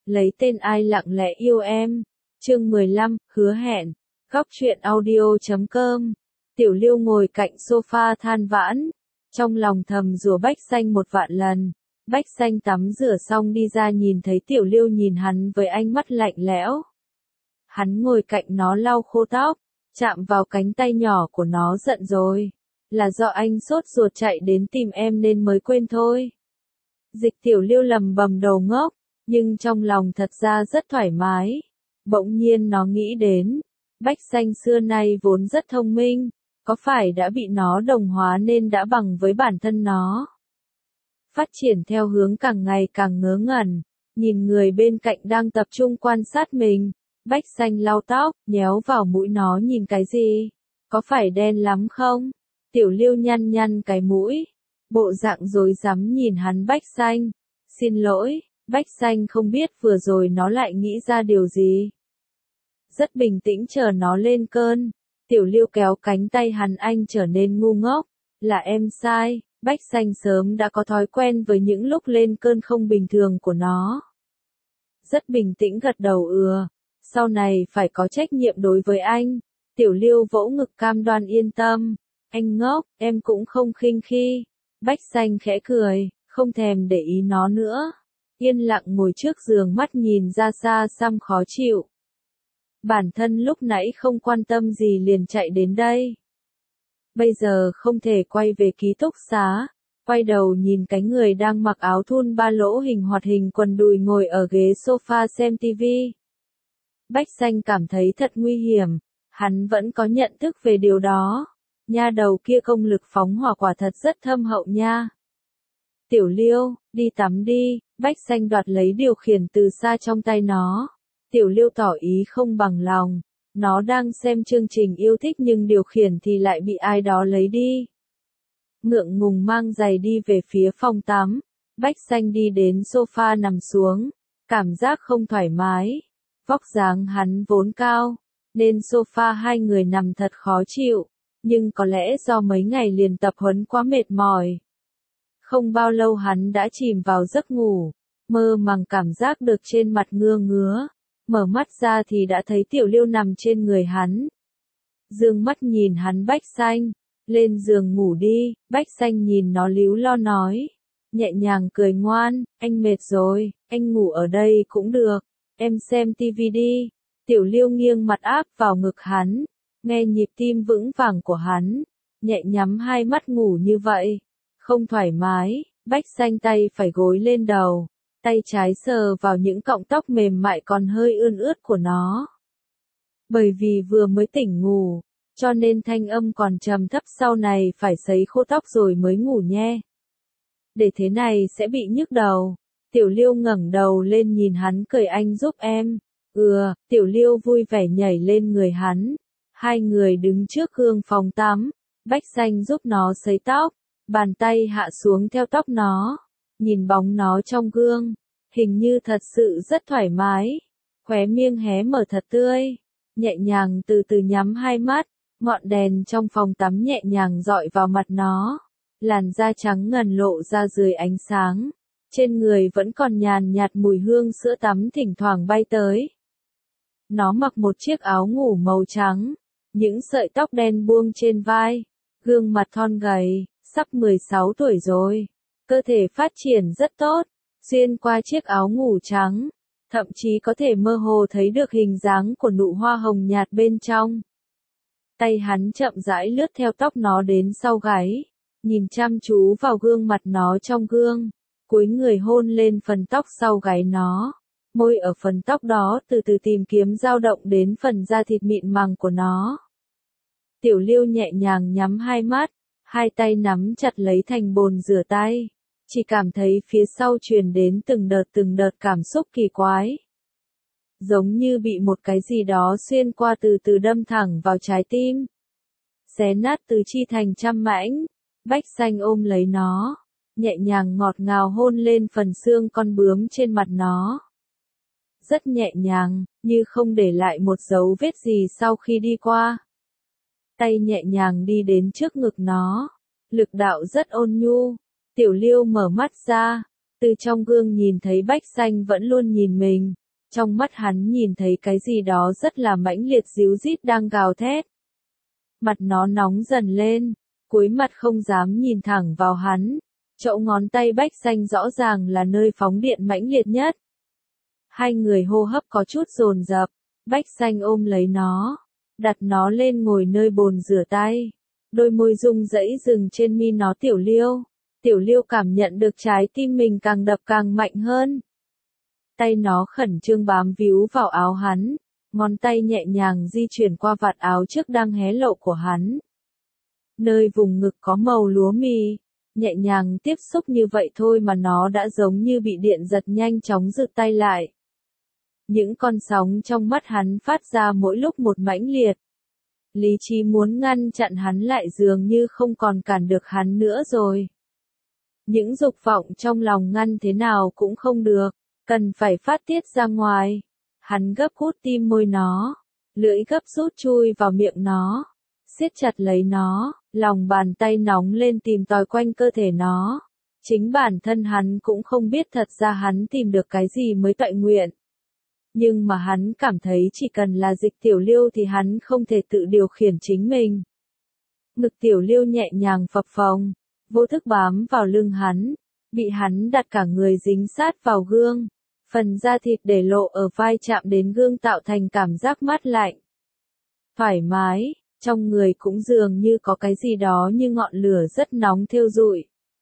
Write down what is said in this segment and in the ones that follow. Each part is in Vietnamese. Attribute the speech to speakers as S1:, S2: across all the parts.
S1: Lấy tên ai lặng lẽ yêu em. Chương 15, hứa hẹn. Góc truyện audio.com. Tiểu Liêu ngồi cạnh sofa than vãn, trong lòng thầm rủa Bách Xanh một vạn lần. Bách Xanh tắm rửa xong đi ra nhìn thấy Tiểu Liêu nhìn hắn với ánh mắt lạnh lẽo. Hắn ngồi cạnh nó lau khô tóc, chạm vào cánh tay nhỏ của nó. Giận rồi, là do anh sốt ruột chạy đến tìm em nên mới quên thôi. Dịch Tiểu Liêu lầm bầm đầu ngốc, nhưng trong lòng thật ra rất thoải mái. Bỗng nhiên nó nghĩ đến, Bách Xanh xưa nay vốn rất thông minh, có phải đã bị nó đồng hóa nên đã bằng với bản thân nó. Phát triển theo hướng càng ngày càng ngớ ngẩn, nhìn người bên cạnh đang tập trung quan sát mình. Bách Xanh lau tóc, nhéo vào mũi nó. Nhìn cái gì? Có phải đen lắm không? Tiểu Liêu nhăn nhăn cái mũi, bộ dạng rối rắm nhìn hắn. Bách Xanh, xin lỗi. Bách Xanh không biết vừa rồi nó lại nghĩ ra điều gì. Rất bình tĩnh chờ nó lên cơn. Tiểu Liêu kéo cánh tay hắn. Anh trở nên ngu ngốc, là em sai. Bách Xanh sớm đã có thói quen với những lúc lên cơn không bình thường của nó. Rất bình tĩnh gật đầu sau này phải có trách nhiệm đối với anh. Tiểu Liêu vỗ ngực cam đoan yên tâm. Anh ngốc, em cũng không khinh khi. Bách Xanh khẽ cười, không thèm để ý nó nữa. Yên lặng ngồi trước giường mắt nhìn ra xa xăm khó chịu. Bản thân lúc nãy không quan tâm gì liền chạy đến đây. Bây giờ không thể quay về ký túc xá. Quay đầu nhìn cái người đang mặc áo thun ba lỗ hình hoạt hình quần đùi ngồi ở ghế sofa xem tivi. Bách Xanh cảm thấy thật nguy hiểm. Hắn vẫn có nhận thức về điều đó. Nha đầu kia công lực phóng hỏa quả thật rất thâm hậu nha. Tiểu Liêu, đi tắm đi. Bách Xanh đoạt lấy điều khiển từ xa trong tay nó. Tiểu Liêu tỏ ý không bằng lòng. Nó đang xem chương trình yêu thích nhưng điều khiển thì lại bị ai đó lấy đi. Ngượng ngùng mang giày đi về phía phòng tắm. Bách Xanh đi đến sofa nằm xuống. Cảm giác không thoải mái. Vóc dáng hắn vốn cao, nên sofa hai người nằm thật khó chịu. Nhưng có lẽ do mấy ngày liền tập huấn quá mệt mỏi. Không bao lâu hắn đã chìm vào giấc ngủ. Mơ màng cảm giác được trên mặt ngứa. Mở mắt ra thì đã thấy Tiểu Liêu nằm trên người hắn. Dương mắt nhìn hắn. Bách Xanh, lên giường ngủ đi. Bách Xanh nhìn nó líu lo nói. Nhẹ nhàng cười ngoan, anh mệt rồi, anh ngủ ở đây cũng được. Em xem tivi đi. Tiểu Liêu nghiêng mặt áp vào ngực hắn. Nghe nhịp tim vững vàng của hắn. Nhẹ nhắm hai mắt ngủ như vậy. Không thoải mái. Bách Xanh tay phải gối lên đầu. Tay trái sờ vào những cọng tóc mềm mại còn hơi ướt của nó. Bởi vì vừa mới tỉnh ngủ, cho nên thanh âm còn trầm thấp. Sau này phải sấy khô tóc rồi mới ngủ nhé. Để thế này sẽ bị nhức đầu. Tiểu Liêu ngẩng đầu lên nhìn hắn cười. Anh giúp em. Tiểu Liêu vui vẻ nhảy lên người hắn. Hai người đứng trước gương phòng tắm. Bách Xanh giúp nó sấy tóc. Bàn tay hạ xuống theo tóc nó. Nhìn bóng nó trong gương. Hình như thật sự rất thoải mái. Khóe miệng hé mở thật tươi. Nhẹ nhàng từ từ nhắm hai mắt. Ngọn đèn trong phòng tắm nhẹ nhàng dọi vào mặt nó. Làn da trắng ngần lộ ra dưới ánh sáng. Trên người vẫn còn nhàn nhạt mùi hương sữa tắm thỉnh thoảng bay tới. Nó mặc một chiếc áo ngủ màu trắng. Những sợi tóc đen buông trên vai. Gương mặt thon gầy, sắp 16 tuổi rồi. Cơ thể phát triển rất tốt. Xuyên qua chiếc áo ngủ trắng. Thậm chí có thể mơ hồ thấy được hình dáng của nụ hoa hồng nhạt bên trong. Tay hắn chậm rãi lướt theo tóc nó đến sau gáy. Nhìn chăm chú vào gương mặt nó trong gương. Cúi người hôn lên phần tóc sau gáy nó. Môi ở phần tóc đó từ từ tìm kiếm dao động đến phần da thịt mịn màng của nó. Tiểu Liêu nhẹ nhàng nhắm hai mắt. Hai tay nắm chặt lấy thành bồn rửa tay. Chỉ cảm thấy phía sau truyền đến từng đợt cảm xúc kỳ quái. Giống như bị một cái gì đó xuyên qua từ từ đâm thẳng vào trái tim. Xé nát tứ chi thành trăm mảnh. Bách Xanh ôm lấy nó. Nhẹ nhàng ngọt ngào hôn lên phần xương con bướm trên mặt nó. Rất nhẹ nhàng, như không để lại một dấu vết gì sau khi đi qua. Tay nhẹ nhàng đi đến trước ngực nó. Lực đạo rất ôn nhu. Tiểu Liêu mở mắt ra. Từ trong gương nhìn thấy Bách Xanh vẫn luôn nhìn mình. Trong mắt hắn nhìn thấy cái gì đó rất là mãnh liệt ríu rít đang gào thét. Mặt nó nóng dần lên, cúi mặt không dám nhìn thẳng vào hắn. Chỗ ngón tay Bách Xanh rõ ràng là nơi phóng điện mãnh liệt nhất. Hai người hô hấp có chút dồn dập, Bách Xanh ôm lấy nó, đặt nó lên ngồi nơi bồn rửa tay. Đôi môi rung rẩy dừng trên mi nó. Tiểu Liêu cảm nhận được trái tim mình càng đập càng mạnh hơn. Tay nó khẩn trương bám víu vào áo hắn, ngón tay nhẹ nhàng di chuyển qua vạt áo trước đang hé lộ của hắn. Nơi vùng ngực có màu lúa mì, nhẹ nhàng tiếp xúc như vậy thôi mà nó đã giống như bị điện giật, nhanh chóng rụt tay lại. Những con sóng trong mắt hắn phát ra mỗi lúc một mãnh liệt. Lý trí muốn ngăn chặn hắn lại dường như không còn cản được hắn nữa rồi. Những dục vọng trong lòng ngăn thế nào cũng không được, cần phải phát tiết ra ngoài. Hắn gấp hút tim môi nó, lưỡi gấp rút chui vào miệng nó, siết chặt lấy nó, lòng bàn tay nóng lên tìm tòi quanh cơ thể nó. Chính bản thân hắn cũng không biết thật ra hắn tìm được cái gì mới toại nguyện. Nhưng mà hắn cảm thấy chỉ cần là Dịch Tiểu Liêu thì hắn không thể tự điều khiển chính mình. Ngực Tiểu Liêu nhẹ nhàng phập phồng, vô thức bám vào lưng hắn, bị hắn đặt cả người dính sát vào gương. Phần da thịt để lộ ở vai chạm đến gương tạo thành cảm giác mát lạnh. Thoải mái, trong người cũng dường như có cái gì đó như ngọn lửa rất nóng thiêu rụi.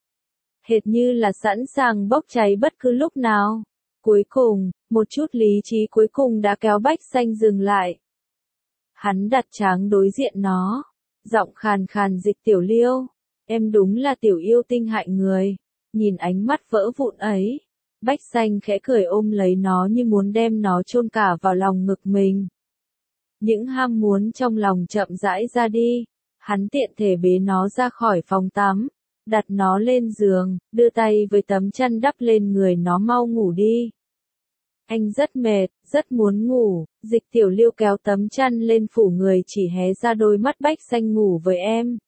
S1: Hệt như là sẵn sàng bốc cháy bất cứ lúc nào. Cuối cùng, một chút lý trí cuối cùng đã kéo Bách Xanh dừng lại. Hắn đặt tráng đối diện nó, giọng khàn khàn: Dịch Tiểu Liêu, em đúng là tiểu yêu tinh hại người. Nhìn ánh mắt vỡ vụn ấy, Bách Xanh khẽ cười ôm lấy nó như muốn đem nó chôn cả vào lòng ngực mình. Những ham muốn trong lòng chậm rãi ra đi, hắn tiện thể bế nó ra khỏi phòng tắm, đặt nó lên giường, đưa tay với tấm chăn đắp lên người nó: mau ngủ đi. Anh rất mệt, rất muốn ngủ. Dịch Tiểu Liêu kéo tấm chăn lên phủ người, chỉ hé ra đôi mắt: Bách Xanh ngủ với em.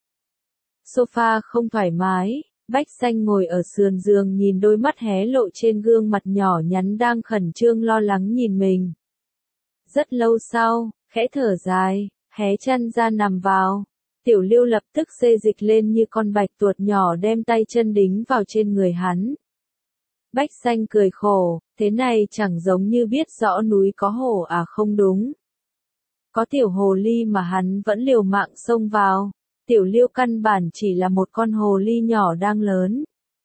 S1: Sofa không thoải mái, Bách Xanh ngồi ở sườn giường nhìn đôi mắt hé lộ trên gương mặt nhỏ nhắn đang khẩn trương lo lắng nhìn mình. Rất lâu sau, khẽ thở dài, hé chăn ra nằm vào. Tiểu Liêu lập tức xê dịch lên như con bạch tuộc nhỏ, đem tay chân đính vào trên người hắn. Bách Xanh cười khổ, thế này chẳng giống như biết rõ núi có hổ à? Không đúng. Có tiểu hồ ly mà hắn vẫn liều mạng xông vào. Tiểu Liêu căn bản chỉ là một con hồ ly nhỏ đang lớn.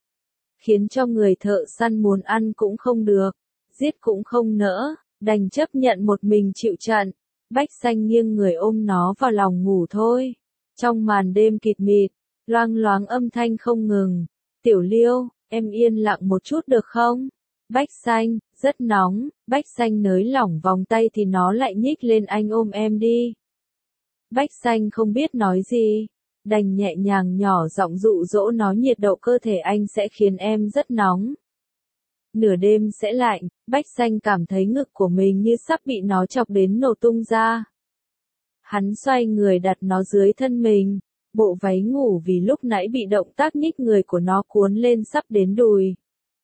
S1: Khiến cho người thợ săn muốn ăn cũng không được, giết cũng không nỡ, đành chấp nhận một mình chịu trận. Bách Xanh nghiêng người ôm nó vào lòng ngủ thôi. Trong màn đêm kịt mịt, loang loáng âm thanh không ngừng. Tiểu Liêu, em yên lặng một chút được không? Bách Xanh, rất nóng. Bách Xanh nới lỏng vòng tay thì nó lại nhích lên: anh ôm em đi. Bách Xanh không biết nói gì, đành nhẹ nhàng nhỏ giọng dụ dỗ nó: nhiệt độ cơ thể anh sẽ khiến em rất nóng. Nửa đêm sẽ lạnh. Bách Xanh cảm thấy ngực của mình như sắp bị nó chọc đến nổ tung ra. Hắn xoay người đặt nó dưới thân mình, bộ váy ngủ vì lúc nãy bị động tác nhích người của nó cuốn lên sắp đến đùi.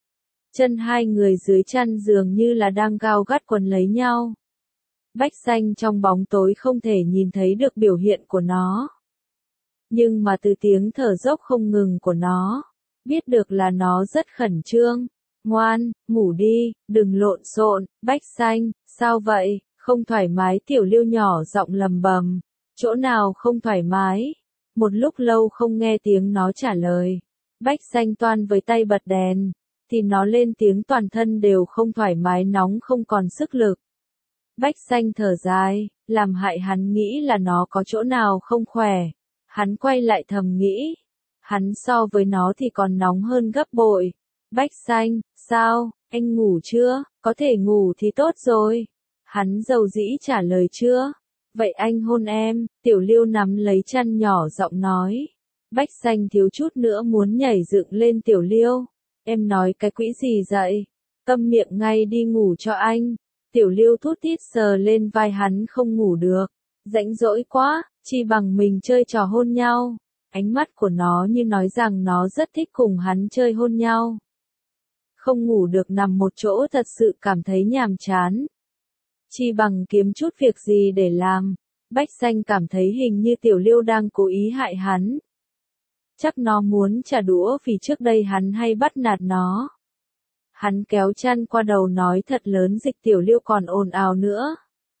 S1: Chân hai người dưới chăn dường như là đang gao gắt quấn lấy nhau. Bách Xanh trong bóng tối không thể nhìn thấy được biểu hiện của nó. Nhưng mà từ tiếng thở dốc không ngừng của nó, biết được là nó rất khẩn trương. Ngoan, ngủ đi, đừng lộn xộn. Bách Xanh, sao vậy? Không thoải mái? Tiểu Liêu nhỏ giọng lầm bầm. Chỗ nào không thoải mái? Một lúc lâu không nghe tiếng nó trả lời. Bách Xanh toan với tay bật đèn, thì nó lên tiếng: toàn thân đều không thoải mái, nóng không còn sức lực. Bách Xanh thở dài, làm hại hắn nghĩ là nó có chỗ nào không khỏe. Hắn quay lại thầm nghĩ, hắn so với nó thì còn nóng hơn gấp bội. Bách Xanh, sao, anh ngủ chưa? Có thể ngủ thì tốt rồi. Hắn dầu dĩ trả lời: chưa. Vậy anh hôn em. Tiểu Liêu nắm lấy chăn nhỏ giọng nói. Bách Xanh thiếu chút nữa muốn nhảy dựng lên: Tiểu Liêu, em nói cái quỹ gì vậy? Câm miệng ngay đi, ngủ cho anh. Tiểu Liêu thút thít sờ lên vai hắn: không ngủ được. Rãnh rỗi quá, chi bằng mình chơi trò hôn nhau. Ánh mắt của nó như nói rằng nó rất thích cùng hắn chơi hôn nhau. Không ngủ được nằm một chỗ thật sự cảm thấy nhàm chán. Chi bằng kiếm chút việc gì để làm. Bách Xanh cảm thấy hình như Tiểu Liêu đang cố ý hại hắn. Chắc nó muốn trả đũa vì trước đây hắn hay bắt nạt nó. Hắn kéo chăn qua đầu nói thật lớn Dịch Tiểu Liêu còn ồn ào nữa.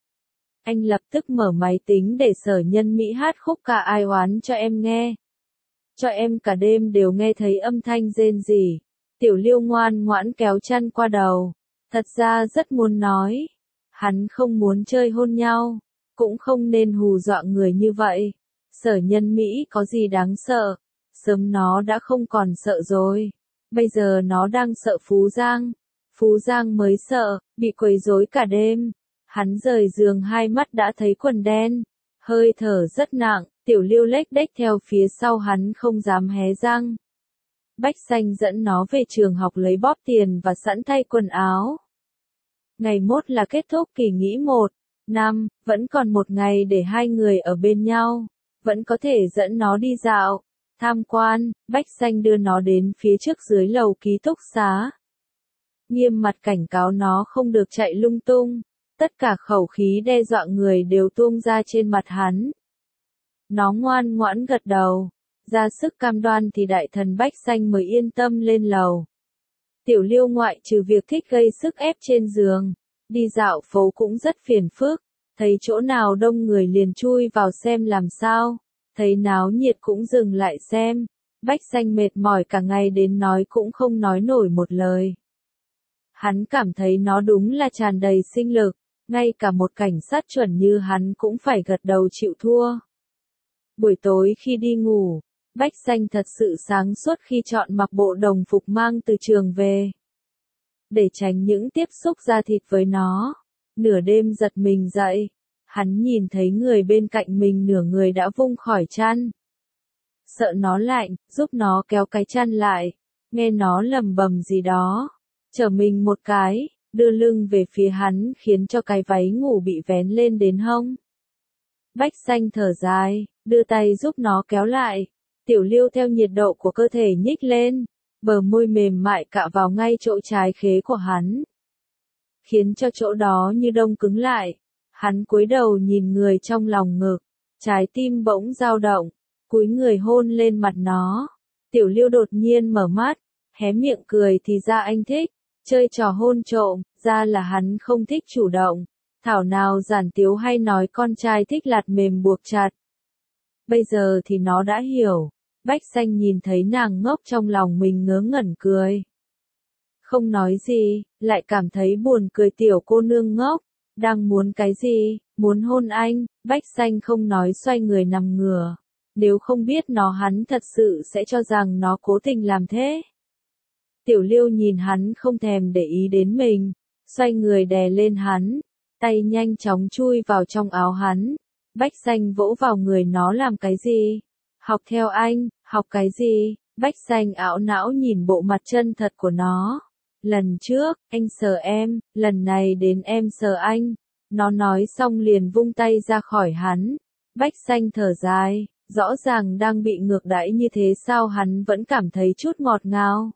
S1: Anh lập tức mở máy tính để Sở Nhân Mỹ hát khúc ca ai oán cho em nghe. Cho em cả đêm đều nghe thấy âm thanh rên rỉ. Tiểu Liêu ngoan ngoãn kéo chăn qua đầu. Thật ra rất muốn nói. Hắn không muốn chơi hôn nhau. Cũng không nên hù dọa người như vậy. Sở Nhân Mỹ có gì đáng sợ. Sớm nó đã không còn sợ rồi. Bây giờ nó đang sợ Phú Giang. Phú Giang mới sợ, bị quấy rối cả đêm. Hắn rời giường hai mắt đã thấy quần đen. Hơi thở rất nặng, Tiểu Liêu lếch đếch theo phía sau hắn không dám hé răng. Bách Xanh dẫn nó về trường học lấy bóp tiền và sẵn thay quần áo. Ngày mốt là kết thúc kỳ nghỉ 1 năm, vẫn còn một ngày để hai người ở bên nhau. Vẫn có thể dẫn nó đi dạo, tham quan. Bách Xanh đưa nó đến phía trước dưới lầu ký túc xá. Nghiêm mặt cảnh cáo nó không được chạy lung tung. Tất cả khẩu khí đe dọa người đều tuôn ra trên mặt hắn. Nó ngoan ngoãn gật đầu. Ra sức cam đoan thì đại thần Bách Xanh mới yên tâm lên lầu. Tiểu Liêu ngoại trừ việc thích gây sức ép trên giường, đi dạo phố cũng rất phiền phức. Thấy chỗ nào đông người liền chui vào xem làm sao. Thấy náo nhiệt cũng dừng lại xem. Bách Xanh mệt mỏi cả ngày đến nói cũng không nói nổi một lời. Hắn cảm thấy nó đúng là tràn đầy sinh lực. Ngay cả một cảnh sát chuẩn như hắn cũng phải gật đầu chịu thua. Buổi tối khi đi ngủ, Bách Xanh thật sự sáng suốt khi chọn mặc bộ đồng phục mang từ trường về. Để tránh những tiếp xúc da thịt với nó. Nửa đêm giật mình dậy. Hắn nhìn thấy người bên cạnh mình nửa người đã vung khỏi chăn. Sợ nó lạnh, giúp nó kéo cái chăn lại. Nghe nó lầm bầm gì đó. Trở mình một cái, đưa lưng về phía hắn khiến cho cái váy ngủ bị vén lên đến hông. Bách Xanh thở dài, đưa tay giúp nó kéo lại. Tiểu Liêu theo nhiệt độ của cơ thể nhích lên. Bờ môi mềm mại cạ vào ngay chỗ trái khế của hắn. Khiến cho chỗ đó như đông cứng lại. Hắn cúi đầu nhìn người trong lòng ngực. Trái tim bỗng dao động. Cúi người hôn lên mặt nó. Tiểu Liêu đột nhiên mở mắt. Hé miệng cười thì ra anh thích. Chơi trò hôn trộm, ra là hắn không thích chủ động. Thảo nào giản tiếu hay nói con trai thích lạt mềm buộc chặt. Bây giờ thì nó đã hiểu. Bách Xanh nhìn thấy nàng ngốc trong lòng mình ngớ ngẩn cười. Không nói gì, lại cảm thấy buồn cười tiểu cô nương ngốc. Đang muốn cái gì, muốn hôn anh. Bách Xanh không nói xoay người nằm ngửa. Nếu không biết nó hắn thật sự sẽ cho rằng nó cố tình làm thế. Tiểu Liêu nhìn hắn không thèm để ý đến mình. Xoay người đè lên hắn. Tay nhanh chóng chui vào trong áo hắn. Bách Xanh vỗ vào người nó làm cái gì? Học theo anh, học cái gì? Bách Xanh ảo não nhìn bộ mặt chân thật của nó. Lần trước, anh sờ em, lần này đến em sờ anh. Nó nói xong liền vung tay ra khỏi hắn. Bách Xanh thở dài, rõ ràng đang bị ngược đãi như thế sao hắn vẫn cảm thấy chút ngọt ngào.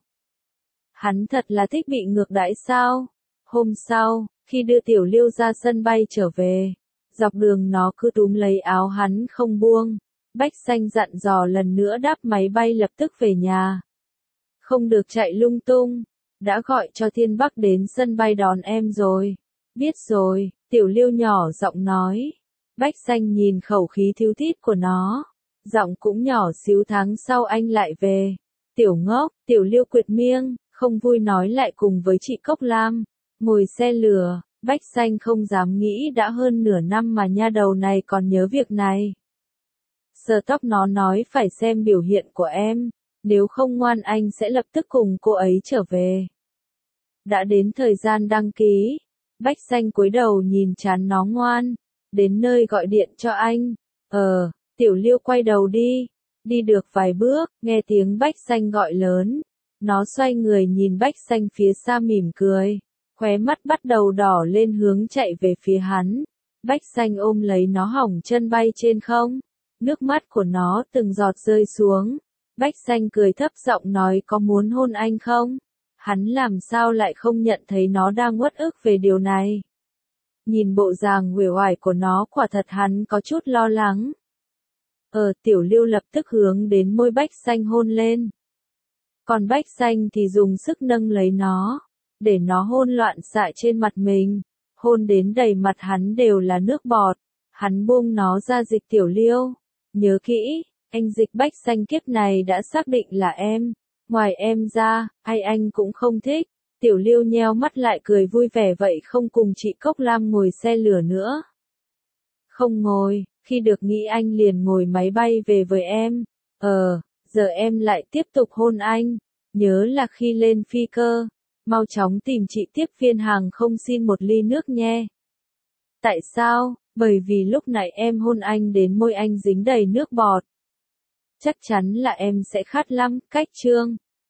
S1: Hắn thật là thích bị ngược đãi sao? Hôm sau, khi đưa Tiểu Liêu ra sân bay trở về, dọc đường nó cứ túm lấy áo hắn không buông. Bách Xanh dặn dò lần nữa đáp máy bay lập tức về nhà. Không được chạy lung tung. Đã gọi cho Thiên Bắc đến sân bay đón em rồi. Biết rồi, Tiểu Liêu nhỏ giọng nói. Bách Xanh nhìn khẩu khí thiếu thít của nó. Giọng cũng nhỏ xíu tháng sau anh lại về. Tiểu ngốc, Tiểu Liêu quệt miêng, không vui nói lại cùng với chị Cốc Lam. Ngồi xe lửa, Bách Xanh không dám nghĩ đã hơn nửa năm mà nha đầu này còn nhớ việc này. Sờ tóc nó nói phải xem biểu hiện của em. Nếu không ngoan anh sẽ lập tức cùng cô ấy trở về. Đã đến thời gian đăng ký. Bách Xanh cúi đầu nhìn chán nó ngoan. Đến nơi gọi điện cho anh. Tiểu Liêu quay đầu đi. Đi được vài bước, nghe tiếng Bách Xanh gọi lớn. Nó xoay người nhìn Bách Xanh phía xa mỉm cười. Khóe mắt bắt đầu đỏ lên hướng chạy về phía hắn. Bách Xanh ôm lấy nó hỏng chân bay trên không. Nước mắt của nó từng giọt rơi xuống. Bách Xanh cười thấp giọng nói có muốn hôn anh không? Hắn làm sao lại không nhận thấy nó đang uất ức về điều này. Nhìn bộ dạng uể oải của nó quả thật hắn có chút lo lắng. Tiểu Lưu lập tức hướng đến môi Bách Xanh hôn lên. Còn Bách Xanh thì dùng sức nâng lấy nó, để nó hôn loạn xạ trên mặt mình, hôn đến đầy mặt hắn đều là nước bọt. Hắn buông nó ra Dịch Tiểu Lưu. Nhớ kỹ, anh Dịch Bách Xanh kiếp này đã xác định là em. Ngoài em ra, ai anh cũng không thích. Tiểu Lưu nheo mắt lại cười vui vẻ vậy không cùng chị Cốc Lam ngồi xe lửa nữa. Không ngồi, khi được nghĩ anh liền ngồi máy bay về với em. Giờ em lại tiếp tục hôn anh. Nhớ là khi lên phi cơ, mau chóng tìm chị tiếp viên hàng không xin một ly nước nhé. Tại sao? Bởi vì lúc nãy em hôn anh đến môi anh dính đầy nước bọt. Chắc chắn là em sẽ khát lắm, Cách Trương.